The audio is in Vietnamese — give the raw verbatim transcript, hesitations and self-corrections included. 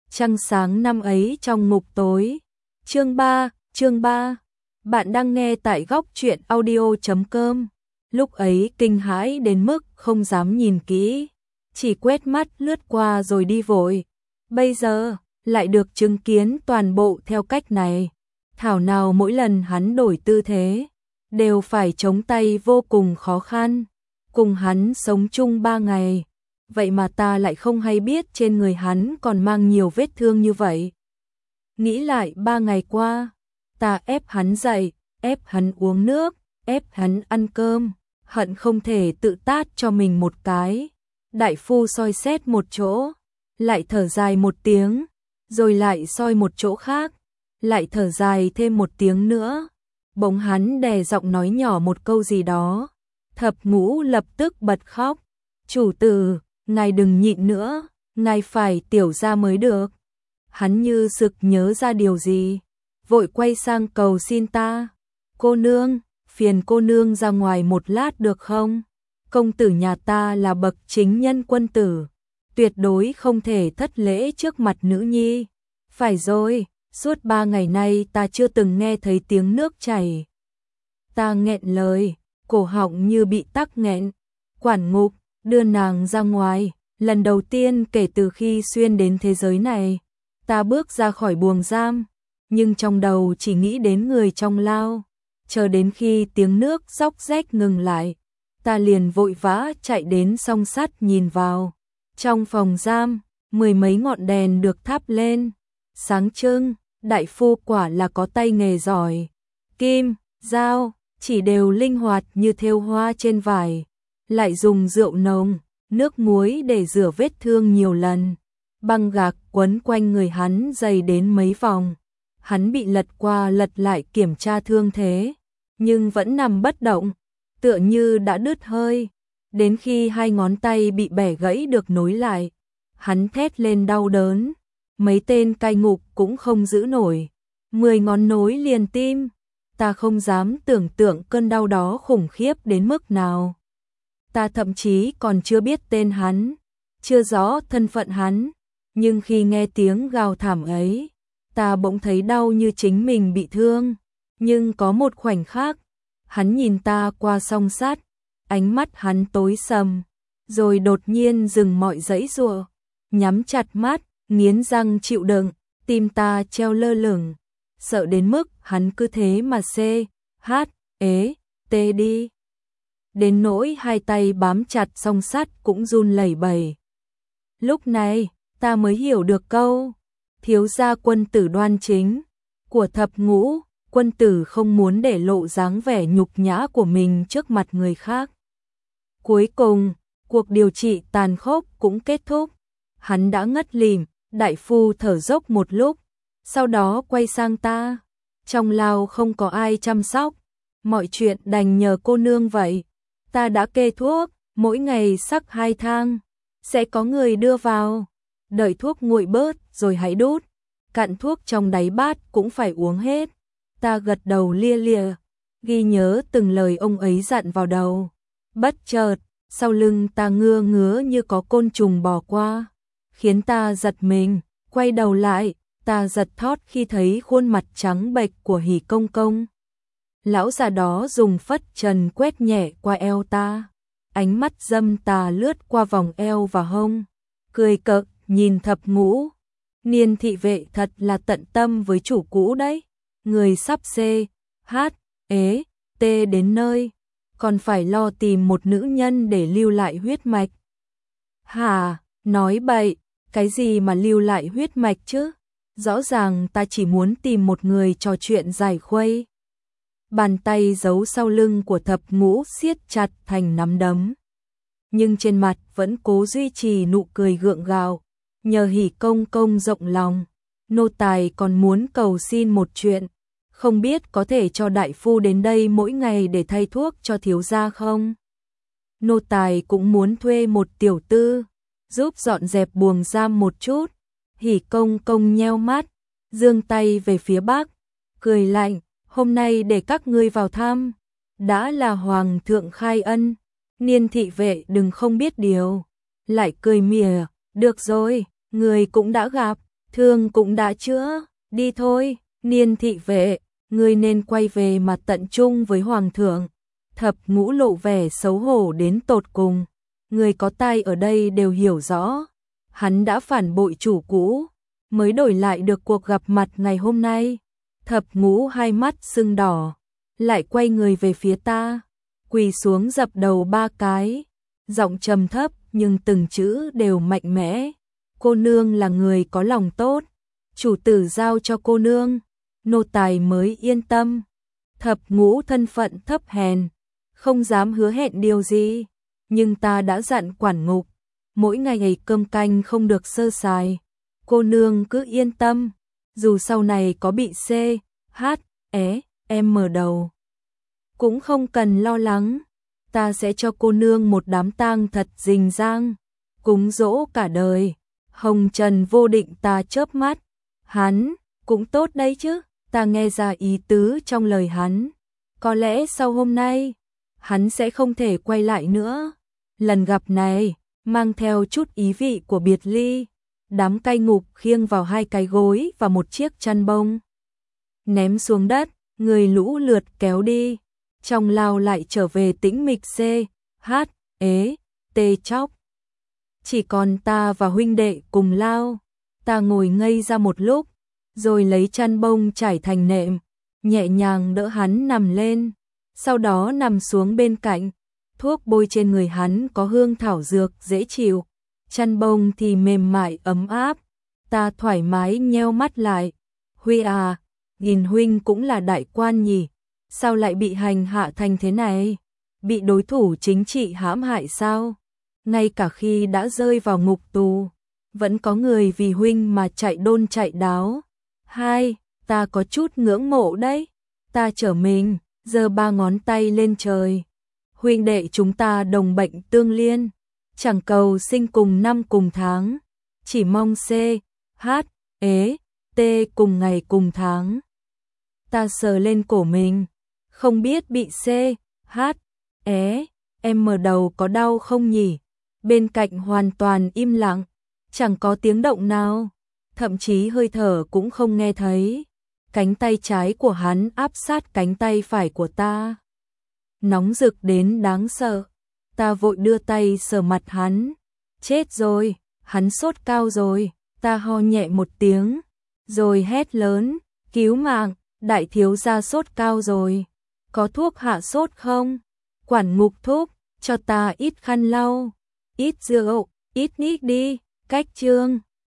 Trăng sáng năm ấy trong ngục tối. Chương ba, chương ba. Bạn đang nghe tại góc truyện audio chấm com. Lúc ấy kinh hãi đến mức không dám nhìn kỹ, chỉ quét mắt lướt qua rồi đi vội. Bây giờ lại được chứng kiến toàn bộ theo cách này. Thảo nào mỗi lần hắn đổi tư thế đều phải chống tay vô cùng khó khăn. Cùng hắn sống chung ba ngày, vậy mà ta lại không hay biết trên người hắn còn mang nhiều vết thương như vậy. Nghĩ lại ba ngày qua, ta ép hắn dậy, ép hắn uống nước, ép hắn ăn cơm, hận không thể tự tát cho mình một cái. Đại phu soi xét một chỗ, lại thở dài một tiếng, rồi lại soi một chỗ khác, lại thở dài thêm một tiếng nữa. Bỗng hắn đè giọng nói nhỏ một câu gì đó. Thập Ngũ lập tức bật khóc. Chủ tử, ngài đừng nhịn nữa, ngài phải tiểu ra mới được. Hắn như sực nhớ ra điều gì, vội quay sang cầu xin ta. Cô nương, phiền cô nương ra ngoài một lát được không? Công tử nhà ta là bậc chính nhân quân tử, tuyệt đối không thể thất lễ trước mặt nữ nhi. Phải rồi, suốt ba ngày nay ta chưa từng nghe thấy tiếng nước chảy. Ta nghẹn lời, cổ họng như bị tắc nghẹn. Quản ngục, đưa nàng ra ngoài. Lần đầu tiên kể từ khi xuyên đến thế giới này, ta bước ra khỏi buồng giam, nhưng trong đầu chỉ nghĩ đến người trong lao. Chờ đến khi tiếng nước róc rách ngừng lại, ta liền vội vã chạy đến song sắt nhìn vào. Trong phòng giam, mười mấy ngọn đèn được thắp lên, sáng trưng. Đại phu quả là có tay nghề giỏi, kim, dao, chỉ đều linh hoạt như thêu hoa trên vải, lại dùng rượu nồng, nước muối để rửa vết thương nhiều lần. Băng gạc quấn quanh người hắn dày đến mấy vòng, hắn bị lật qua lật lại kiểm tra thương thế, nhưng vẫn nằm bất động, tựa như đã đứt hơi. Đến khi hai ngón tay bị bẻ gãy được nối lại, hắn thét lên đau đớn. Mấy tên cai ngục cũng không giữ nổi, mười ngón nối liền tim. Ta không dám tưởng tượng cơn đau đó khủng khiếp đến mức nào. Ta thậm chí còn chưa biết tên hắn, chưa rõ thân phận hắn, nhưng khi nghe tiếng gào thảm ấy, ta bỗng thấy đau như chính mình bị thương. Nhưng có một khoảnh khắc, hắn nhìn ta qua song sắt, ánh mắt hắn tối sầm, rồi đột nhiên dừng mọi giãy giụa, nhắm chặt mắt, nghiến răng chịu đựng. Tim ta treo lơ lửng, sợ đến mức hắn cứ thế mà xê, hát, ế, tê đi. Đến nỗi hai tay bám chặt song sắt cũng run lẩy bẩy. Lúc này, ta mới hiểu được câu thiếu gia quân tử đoan chính của Thập Ngũ. Quân tử không muốn để lộ dáng vẻ nhục nhã của mình trước mặt người khác. Cuối cùng, cuộc điều trị tàn khốc cũng kết thúc. Hắn đã ngất lịm. Đại phu thở dốc một lúc, sau đó quay sang ta. Trong lao không có ai chăm sóc, mọi chuyện đành nhờ cô nương vậy. Ta đã kê thuốc, mỗi ngày sắc hai thang, sẽ có người đưa vào. Đợi thuốc nguội bớt rồi hãy đút, cạn thuốc trong đáy bát cũng phải uống hết. Ta gật đầu lia lịa, ghi nhớ từng lời ông ấy dặn vào đầu. Bất chợt, sau lưng ta ngưa ngứa như có côn trùng bò qua, khiến ta giật mình. Quay đầu lại, ta giật thót khi thấy khuôn mặt trắng bệch của Hỉ Công Công. Lão già đó dùng phất trần quét nhẹ qua eo ta, ánh mắt dâm tà lướt qua vòng eo và hông, cười cợt nhìn Thập Ngũ. Niên thị vệ thật là tận tâm với chủ cũ đấy, người sắp xê, hát, ế, tê đến nơi, còn phải lo tìm một nữ nhân để lưu lại huyết mạch. Hà, nói bậy. Cái gì mà lưu lại huyết mạch chứ? Rõ ràng ta chỉ muốn tìm một người trò chuyện giải khuây. Bàn tay giấu sau lưng của Thập Ngũ siết chặt thành nắm đấm, nhưng trên mặt vẫn cố duy trì nụ cười gượng gạo. Nhờ Hỉ Công Công rộng lòng, nô tài còn muốn cầu xin một chuyện, không biết có thể cho đại phu đến đây mỗi ngày để thay thuốc cho thiếu gia không? Nô tài cũng muốn thuê một tiểu tư giúp dọn dẹp buồng giam một chút. Hỉ Công Công nheo mắt, giương tay về phía bắc, cười lạnh, hôm nay để các ngươi vào thăm, đã là hoàng thượng khai ân. Niên thị vệ đừng không biết điều, lại cười mỉa, được rồi, người cũng đã gặp, thương cũng đã chữa, đi thôi, Niên thị vệ, ngươi nên quay về mà tận trung với hoàng thượng. Thập Ngũ lộ vẻ xấu hổ đến tột cùng, người có tai ở đây đều hiểu rõ, hắn đã phản bội chủ cũ, mới đổi lại được cuộc gặp mặt ngày hôm nay. Thập Ngũ hai mắt sưng đỏ, lại quay người về phía ta, quỳ xuống dập đầu ba cái, giọng trầm thấp nhưng từng chữ đều mạnh mẽ. Cô nương là người có lòng tốt, chủ tử giao cho cô nương, nô tài mới yên tâm. Thập Ngũ thân phận thấp hèn, không dám hứa hẹn điều gì, nhưng ta đã dặn quản ngục, mỗi ngày cơm canh không được sơ sài. Cô nương cứ yên tâm, dù sau này có bị C, H, E, M mở đầu, cũng không cần lo lắng, ta sẽ cho cô nương một đám tang thật rình rang, cúng dỗ cả đời. Hồng Trần Vô Định ta chớp mắt, hắn cũng tốt đấy chứ, ta nghe ra ý tứ trong lời hắn, có lẽ sau hôm nay, hắn sẽ không thể quay lại nữa. Lần gặp này, mang theo chút ý vị của biệt ly, đám cai ngục khiêng vào hai cái gối và một chiếc chăn bông. Ném xuống đất, người lũ lượt kéo đi, trong lao lại trở về tĩnh mịch C, H, ế, T chóc. Chỉ còn ta và huynh đệ cùng lao, ta ngồi ngây ra một lúc, rồi lấy chăn bông trải thành nệm, nhẹ nhàng đỡ hắn nằm lên, sau đó nằm xuống bên cạnh, thuốc bôi trên người hắn có hương thảo dược dễ chịu, chăn bông thì mềm mại ấm áp, ta thoải mái nheo mắt lại. Huy à, nhìn huynh cũng là đại quan nhỉ, sao lại bị hành hạ thành thế này? Bị đối thủ chính trị hãm hại sao? Ngay cả khi đã rơi vào ngục tù, vẫn có người vì huynh mà chạy đôn chạy đáo. Hai, ta có chút ngưỡng mộ đấy. Ta trở mình, giơ ba ngón tay lên trời. Huynh đệ chúng ta đồng bệnh tương liên, chẳng cầu sinh cùng năm cùng tháng, chỉ mong C, H, ế, T cùng ngày cùng tháng. Ta sờ lên cổ mình, không biết bị C, H, ế, M mở đầu có đau không nhỉ? Bên cạnh hoàn toàn im lặng, chẳng có tiếng động nào, thậm chí hơi thở cũng không nghe thấy. Cánh tay trái của hắn áp sát cánh tay phải của ta, nóng rực đến đáng sợ. Ta vội đưa tay sờ mặt hắn. Chết rồi, hắn sốt cao rồi. Ta ho nhẹ một tiếng, rồi hét lớn, cứu mạng, đại thiếu gia sốt cao rồi. Có thuốc hạ sốt không? Quản ngục thúc, cho ta ít khăn lau, ít rượu, ít nít đi, cách trương.